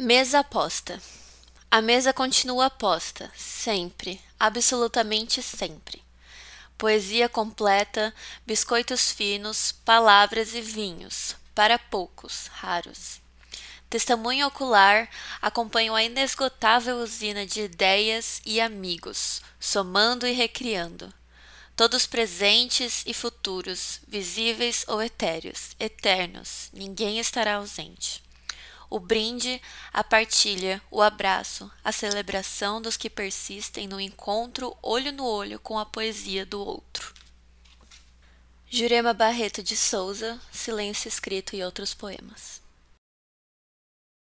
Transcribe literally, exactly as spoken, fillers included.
Mesa posta. A mesa continua posta, sempre, absolutamente sempre. Poesia completa, biscoitos finos, palavras e vinhos, para poucos, raros. Testemunho ocular, acompanho a inesgotável usina de ideias e amigos, somando e recriando. Todos presentes e futuros, visíveis ou etéreos, eternos, ninguém estará ausente. O brinde, a partilha, o abraço, a celebração dos que persistem no encontro olho no olho com a poesia do outro. Jurema Barreto de Souza, Silêncio Escrito e Outros Poemas.